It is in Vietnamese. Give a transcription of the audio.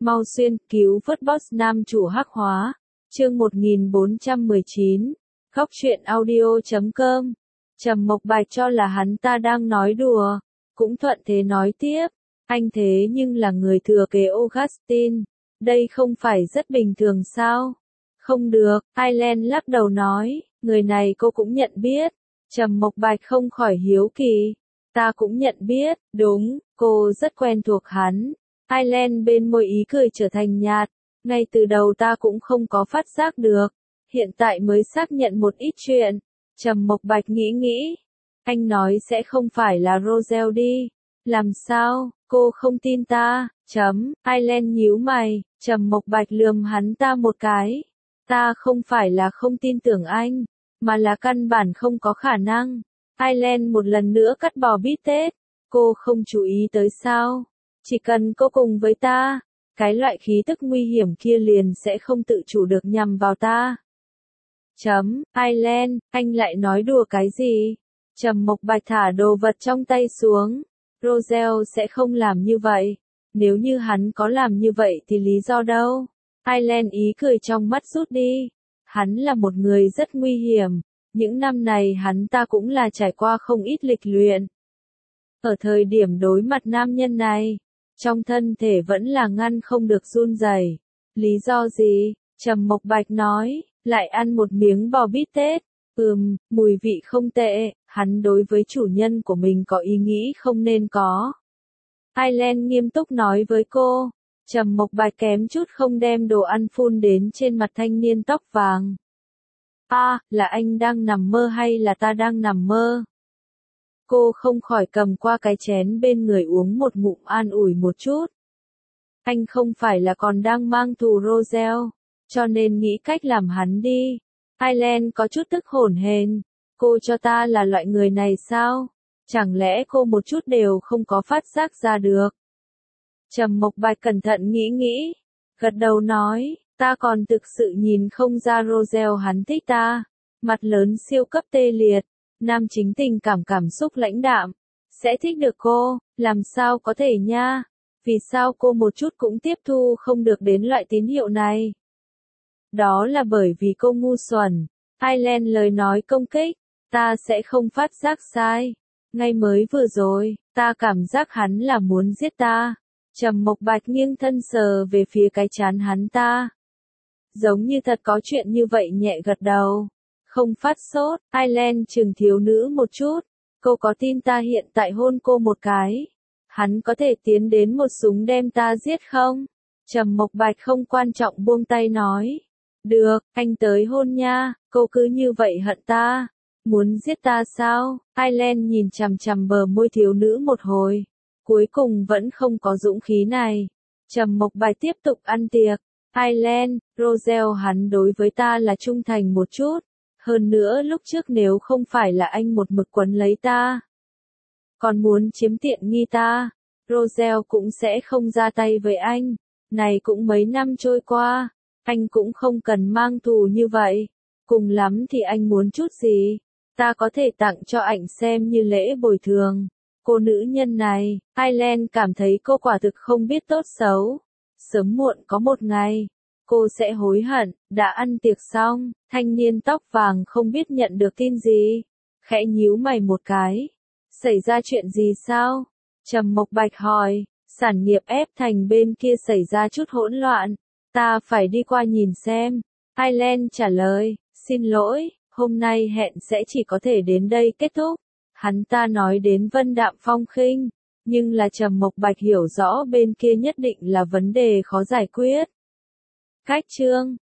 Mau xuyên, cứu vớt boss nam chủ hắc hóa. Chương 1419. Góc truyện audio.com. Trầm Mộc Bạch cho là hắn ta đang nói đùa, cũng thuận thế nói tiếp, anh thế nhưng là người thừa kế Augustine, đây không phải rất bình thường sao? Không được, Aileen lắc đầu nói, người này cô cũng nhận biết. Trầm Mộc Bạch không khỏi hiếu kỳ, ta cũng nhận biết, đúng, cô rất quen thuộc hắn. Aileen bên môi ý cười trở thành nhạt, ngay từ đầu ta cũng không có phát giác được, hiện tại mới xác nhận một ít chuyện. Trầm Mộc Bạch nghĩ, anh nói sẽ không phải là Roselle đi, làm sao, cô không tin ta, Aileen nhíu mày, Trầm Mộc Bạch lườm hắn ta một cái, ta không phải là không tin tưởng anh, mà là căn bản không có khả năng. Aileen một lần nữa cắt bò bít tết, cô không chú ý tới sao, chỉ cần cô cùng với ta, cái loại khí tức nguy hiểm kia liền sẽ không tự chủ được nhằm vào ta. Aileen, anh lại nói đùa cái gì? Trầm Mộc Bạch thả đồ vật trong tay xuống. Roselle sẽ không làm như vậy. Nếu như hắn có làm như vậy thì lý do đâu? Aileen ý cười trong mắt rút đi. Hắn là một người rất nguy hiểm. Những năm này hắn ta cũng là trải qua không ít lịch luyện. Ở thời điểm đối mặt nam nhân này, trong thân thể vẫn là ngăn không được run rẩy. Lý do gì? Trầm Mộc Bạch nói. Lại ăn một miếng bò bít tết. Mùi vị không tệ, hắn đối với chủ nhân của mình có ý nghĩ không nên có. Aileen nghiêm túc nói với cô. Trầm Mộc Bạch kém chút không đem đồ ăn phun đến trên mặt thanh niên tóc vàng. Là anh đang nằm mơ hay là ta đang nằm mơ? Cô không khỏi cầm qua cái chén bên người uống một ngụm an ủi một chút. Anh không phải là còn đang mang thù Roselle, cho nên nghĩ cách làm hắn đi. Aileen có chút tức hổn hển. Cô cho ta là loại người này sao? Chẳng lẽ cô một chút đều không có phát giác ra được? Trầm Mộc Bạch cẩn thận nghĩ, gật đầu nói, ta còn thực sự nhìn không ra Roselle hắn thích ta. Mặt lớn siêu cấp tê liệt, nam chính tình cảm xúc lãnh đạm, sẽ thích được cô, làm sao có thể nha? Vì sao cô một chút cũng tiếp thu không được đến loại tín hiệu này? Đó là bởi vì cô ngu xuẩn. Aileen lời nói công kích, ta sẽ không phát giác sai. Ngay mới vừa rồi, ta cảm giác hắn là muốn giết ta. Trầm Mộc Bạch nghiêng thân sờ về phía cái trán hắn ta. Giống như thật có chuyện như vậy, nhẹ gật đầu. Không phát sốt, Aileen chừng thiếu nữ một chút. Cô có tin ta hiện tại hôn cô một cái, hắn có thể tiến đến một súng đem ta giết không? Trầm Mộc Bạch không quan trọng buông tay nói. Được, anh tới hôn nha, cô cứ như vậy hận ta. Muốn giết ta sao? Aileen nhìn chằm chằm bờ môi thiếu nữ một hồi. Cuối cùng vẫn không có dũng khí này. Trầm Mộc Bạch tiếp tục ăn tiệc. Aileen, Roselle hắn đối với ta là trung thành một chút. Hơn nữa lúc trước nếu không phải là anh một mực quấn lấy ta, còn muốn chiếm tiện nghi ta, Roselle cũng sẽ không ra tay với anh. Này cũng mấy năm trôi qua, anh cũng không cần mang thù như vậy. Cùng lắm thì anh muốn chút gì, ta có thể tặng cho anh xem như lễ bồi thường. Cô nữ nhân này, Aileen cảm thấy cô quả thực không biết tốt xấu. Sớm muộn có một ngày, cô sẽ hối hận. Đã ăn tiệc xong, thanh niên tóc vàng không biết nhận được tin gì, khẽ nhíu mày một cái. Xảy ra chuyện gì sao? Trầm Mộc Bạch hỏi. Sản nghiệp ép thành bên kia xảy ra chút hỗn loạn, ta phải đi qua nhìn xem. Aileen trả lời, xin lỗi, hôm nay hẹn sẽ chỉ có thể đến đây kết thúc. Hắn ta nói đến vân đạm phong khinh, nhưng là Trầm Mộc Bạch hiểu rõ bên kia nhất định là vấn đề khó giải quyết. Cách chương